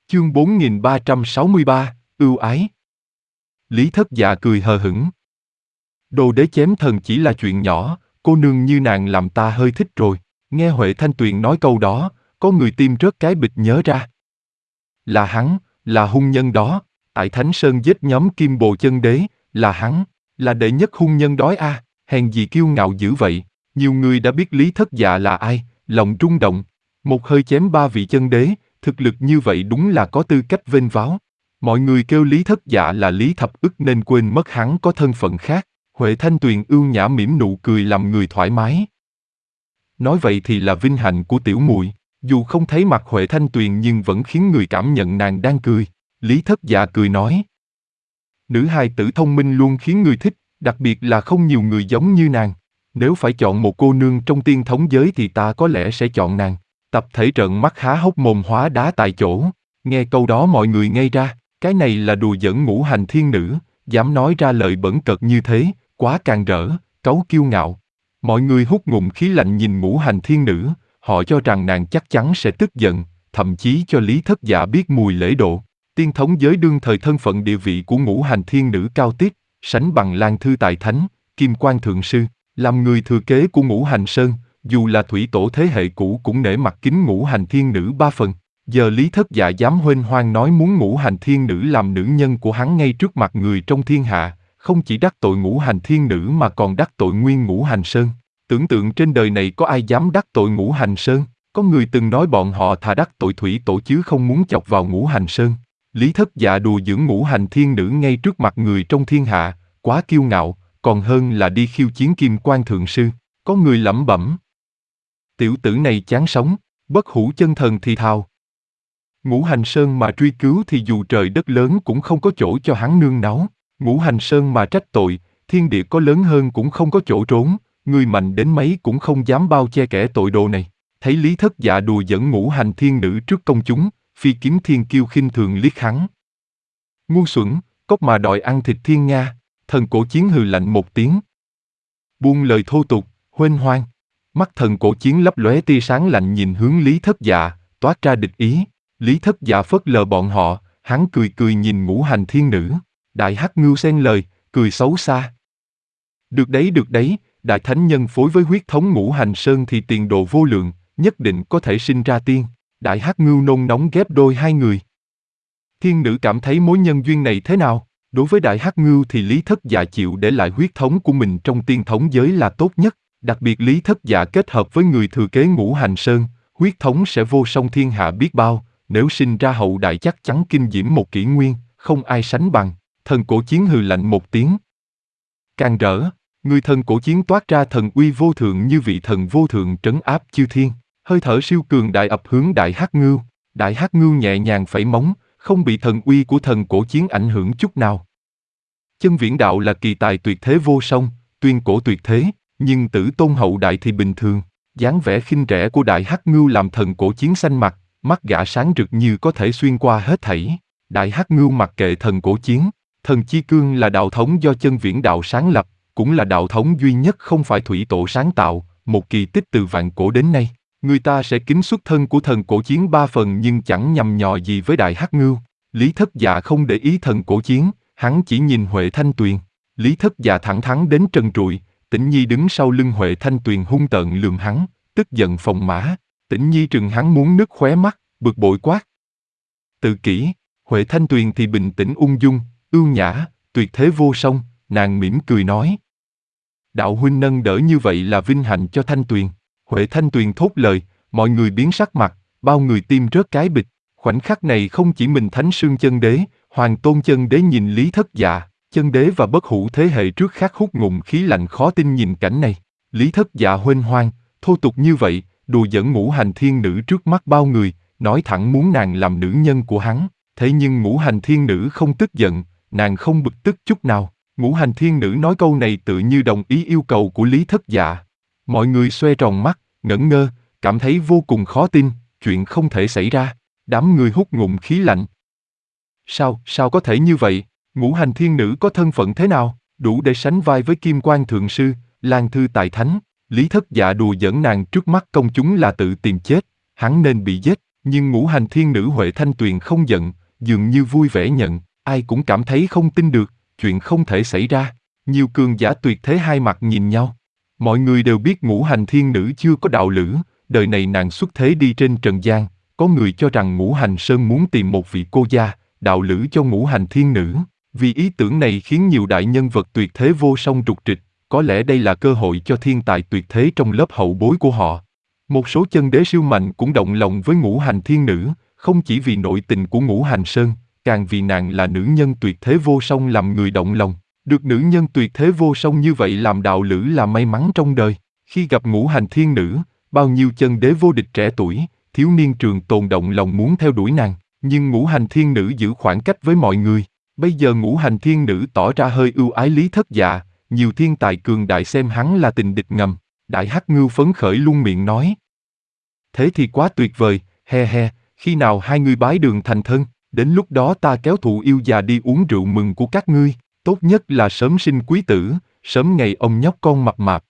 Chương 4363, ưu ái. Lý Thất Dạ cười hờ hững. Đồ đế chém thần chỉ là chuyện nhỏ, cô nương như nàng làm ta hơi thích rồi. Nghe Huệ Thanh Tuyền nói câu đó, có người tim rớt cái bịch nhớ ra. Là hắn, là hung nhân đó, tại Thánh Sơn giết nhóm Kim Bồ Chân Đế, là hắn, là đệ nhất hung nhân đói a, hèn gì kiêu ngạo dữ vậy. Nhiều người đã biết Lý Thất Dạ là ai, lòng rung động. Một hơi chém 3 vị chân đế, thực lực như vậy đúng là có tư cách vênh váo. Mọi người kêu Lý Thất Dạ là Lý Thập Ức nên quên mất hắn có thân phận khác. Huệ Thanh Tuyền ưu nhã mỉm nụ cười làm người thoải mái. Nói vậy thì là vinh hạnh của tiểu muội. Dù không thấy mặt Huệ Thanh Tuyền nhưng vẫn khiến người cảm nhận nàng đang cười. Lý Thất Dạ cười nói. Nữ hài tử thông minh luôn khiến người thích, đặc biệt là không nhiều người giống như nàng. Nếu phải chọn một cô nương trong tiên thống giới thì ta có lẽ sẽ chọn nàng. Tập thể trợn mắt há hốc mồm hóa đá tại chỗ. Nghe câu đó mọi người ngây ra, cái này là đùa giỡn Ngũ Hành Thiên Nữ, dám nói ra lời bẩn cợt như thế, quá càn rỡ, cáu kiêu ngạo. Mọi người hút ngụm khí lạnh nhìn Ngũ Hành Thiên Nữ, họ cho rằng nàng chắc chắn sẽ tức giận, thậm chí cho Lý Thất Dạ biết mùi lễ độ. Tiên thống giới đương thời thân phận địa vị của Ngũ Hành Thiên Nữ cao tiết, sánh bằng Lan Thư Tài Thánh, Kim Quan Thượng Sư, làm người thừa kế của Ngũ Hành Sơn. Dù là thủy tổ thế hệ cũ cũng nể mặt kính Ngũ Hành Thiên Nữ 3 phần. Giờ Lý Thất Dạ dám huênh hoang nói muốn Ngũ Hành Thiên Nữ làm nữ nhân của hắn ngay trước mặt người trong thiên hạ, không chỉ đắc tội Ngũ Hành Thiên Nữ mà còn đắc tội nguyên Ngũ Hành Sơn. Tưởng tượng trên đời này có ai dám đắc tội Ngũ Hành Sơn? Có người từng nói bọn họ thà đắc tội thủy tổ chứ không muốn chọc vào Ngũ Hành Sơn. Lý Thất Dạ đùa giỡn Ngũ Hành Thiên Nữ ngay trước mặt người trong thiên hạ, quá kiêu ngạo, còn hơn là đi khiêu chiến Kim Quan Thượng Sư. Có người lẩm bẩm. Tiểu tử này chán sống, bất hủ chân thần thì thào. Ngũ Hành Sơn mà truy cứu thì dù trời đất lớn cũng không có chỗ cho hắn nương náu. Ngũ Hành Sơn mà trách tội, thiên địa có lớn hơn cũng không có chỗ trốn, người mạnh đến mấy cũng không dám bao che kẻ tội đồ này. Thấy Lý Thất Dạ đùa giỡn Ngũ Hành Thiên Nữ trước công chúng, Phi Kiếm Thiên Kiêu khinh thường liếc hắn. Ngu xuẩn, cóc mà đòi ăn thịt thiên nga. Thần Cổ Chiến hừ lạnh một tiếng. Buông lời thô tục, huênh hoang. Mắt Thần Cổ Chiến lấp lóe tia sáng lạnh nhìn hướng Lý Thất Dạ, toát ra địch ý. Lý Thất Dạ phớt lờ bọn họ, hắn cười cười nhìn Ngũ Hành Thiên Nữ. Đại Hắc Ngưu xen lời, cười xấu xa. Được đấy, Đại Thánh Nhân phối với huyết thống Ngũ Hành Sơn thì tiền đồ vô lượng, nhất định có thể sinh ra tiên. Đại Hắc Ngưu nôn nóng ghép đôi hai người. Thiên Nữ cảm thấy mối nhân duyên này thế nào? Đối với Đại Hắc Ngưu thì Lý Thất Dạ chịu để lại huyết thống của mình trong tiên thống giới là tốt nhất. Đặc biệt Lý Thất Dạ kết hợp với người thừa kế Ngũ Hành Sơn, huyết thống sẽ vô song thiên hạ biết bao, nếu sinh ra hậu đại chắc chắn kinh diễm một kỷ nguyên, không ai sánh bằng. Thần Cổ Chiến hừ lạnh một tiếng. Càng rỡ, người Thần Cổ Chiến toát ra thần uy vô thượng như vị thần vô thượng trấn áp chư thiên, hơi thở siêu cường đại ập hướng Đại Hắc Ngưu. Đại Hắc Ngưu nhẹ nhàng phẩy móng, không bị thần uy của Thần Cổ Chiến ảnh hưởng chút nào. Chân Viễn Đạo là kỳ tài tuyệt thế vô song, tuyên cổ tuyệt thế, nhưng Tử Tôn hậu đại thì bình thường. Dáng vẻ khinh rẻ của Đại Hắc Ngưu làm Thần Cổ Chiến xanh mặt, mắt gã sáng rực như có thể xuyên qua hết thảy. Đại Hắc Ngưu mặc kệ Thần Cổ Chiến, Thần Chi Cương là đạo thống do Chân Viễn Đạo sáng lập, cũng là đạo thống duy nhất không phải thủy tổ sáng tạo, một kỳ tích từ vạn cổ đến nay. Người ta sẽ kính xuất thân của Thần Cổ Chiến 3 phần nhưng chẳng nhằm nhò gì với Đại Hắc Ngưu. Lý Thất Dạ không để ý Thần Cổ Chiến, hắn chỉ nhìn Huệ Thanh Tuyền. Lý Thất Dạ thẳng thắn đến trần trụi, Tĩnh Nhi đứng sau lưng Huệ Thanh Tuyền hung tợn lườm hắn, tức giận phồng mã. Tĩnh Nhi trừng hắn muốn nứt khóe mắt, bực bội quát. Tự kỷ. Huệ Thanh Tuyền thì bình tĩnh ung dung, ưu nhã, tuyệt thế vô song, nàng mỉm cười nói. Đạo huynh nâng đỡ như vậy là vinh hạnh cho Thanh Tuyền. Huệ Thanh Tuyền thốt lời, mọi người biến sắc mặt, bao người tim rớt cái bịch. Khoảnh khắc này không chỉ mình Thánh Sương Chân Đế, Hoàng Tôn Chân Đế nhìn Lý Thất Dạ, Chân Đế và bất hủ thế hệ trước khác hút ngụm khí lạnh khó tin nhìn cảnh này. Lý Thất Dạ huênh hoang, thô tục như vậy, đùa giỡn Ngũ Hành Thiên Nữ trước mắt bao người, nói thẳng muốn nàng làm nữ nhân của hắn. Thế nhưng Ngũ Hành Thiên Nữ không tức giận, nàng không bực tức chút nào. Ngũ Hành Thiên Nữ nói câu này tự như đồng ý yêu cầu của Lý Thất Dạ. Mọi người xoe tròn mắt, ngẩn ngơ, cảm thấy vô cùng khó tin, chuyện không thể xảy ra. Đám người hút ngụm khí lạnh. Sao có thể như vậy? Ngũ Hành Thiên Nữ có thân phận thế nào? Đủ để sánh vai với Kim Quan Thượng Sư, Lan Thư Tài Thánh. Lý Thất Dạ đùa giỡn nàng trước mắt công chúng là tự tìm chết, hắn nên bị giết. Nhưng Ngũ Hành Thiên Nữ Huệ Thanh Tuyền không giận, dường như vui vẻ nhận, ai cũng cảm thấy không tin được, chuyện không thể xảy ra. Nhiều cường giả tuyệt thế hai mặt nhìn nhau. Mọi người đều biết Ngũ Hành Thiên Nữ chưa có đạo lữ, đời này nàng xuất thế đi trên trần gian, có người cho rằng Ngũ Hành Sơn muốn tìm một vị cô gia, đạo lữ cho Ngũ Hành Thiên Nữ. Vì ý tưởng này khiến nhiều đại nhân vật tuyệt thế vô song trục trịch, có lẽ đây là cơ hội cho thiên tài tuyệt thế trong lớp hậu bối của họ. Một số chân đế siêu mạnh cũng động lòng với Ngũ Hành Thiên Nữ, không chỉ vì nội tình của Ngũ Hành Sơn, càng vì nàng là nữ nhân tuyệt thế vô song làm người động lòng. Được nữ nhân tuyệt thế vô song như vậy làm đạo lữ là may mắn trong đời. Khi gặp Ngũ Hành Thiên Nữ, bao nhiêu chân đế vô địch trẻ tuổi, thiếu niên trường tồn động lòng muốn theo đuổi nàng, nhưng Ngũ Hành Thiên Nữ giữ khoảng cách với mọi người. Bây giờ Ngũ Hành Thiên Nữ tỏ ra hơi ưu ái Lý Thất Dạ, nhiều thiên tài cường đại xem hắn là tình địch ngầm. Đại Hắc Ngưu phấn khởi luôn miệng nói. Thế thì quá tuyệt vời, he he, khi nào hai ngươi bái đường thành thân, đến lúc đó ta kéo thụ yêu già đi uống rượu mừng của các ngươi, tốt nhất là sớm sinh quý tử, sớm ngày ông nhóc con mập mạp.